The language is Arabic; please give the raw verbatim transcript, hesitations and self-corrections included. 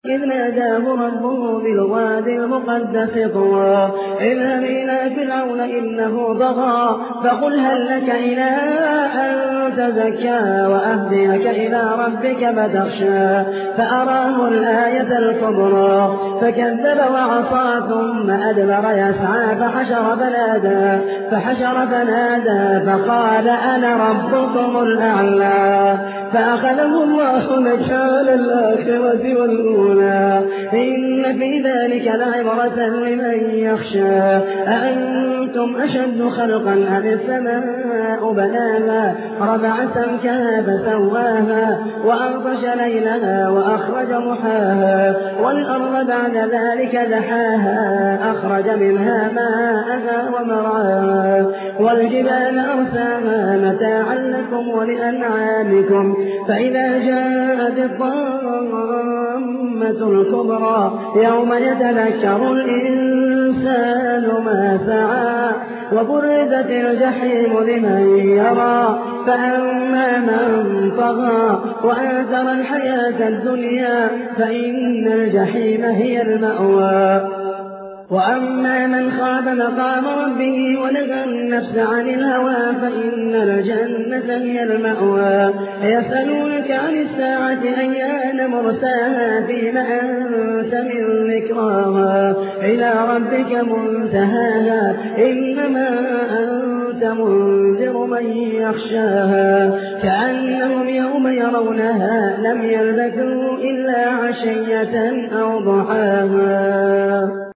إذ ناداه ربه بالوادي المقدس طوى اذهب إلى فرعون إنه طغى فقل هل لك إلى أن تزكى وأهديك إلى ربك فتخشى فأراه الآية الكبرى فكذب وعصى ثم أدبر يسعى فحشر فنادى فحشر فنادى فقال أنا ربكم الأعلى فأخذه الله نكال الآخرة والأولى إن في ذلك لعبرة لمن يخشى أأنتم أشد خلقا أم السماء بناها رفع سمكها فسواها وأغطش ليلها وأخرج محاها والأرض بعد ذلك دحاها أخرج منها ماءها ومرعاها والجبال أرساها متاعا لكم ولأنعامكم فإذا جاءت الطامة الكبرى يوم يتذكر الإنسان ما سعى وبرزت الجحيم لمن يرى فأما من طغى وآثر الحياة الدنيا فإن الجحيم هي المأوى وأما من خاف مقام ربه ونهى النفس عن الهوى فإن الجنة هي المأوى يسألونك عن الساعة أيان مرساها فيما أنت من ذكراها إلى ربك منتهاها إنما أنت منذر من يخشاها كأنهم يوم يرونها لم يلبثوا إلا عشية أو ضحاها.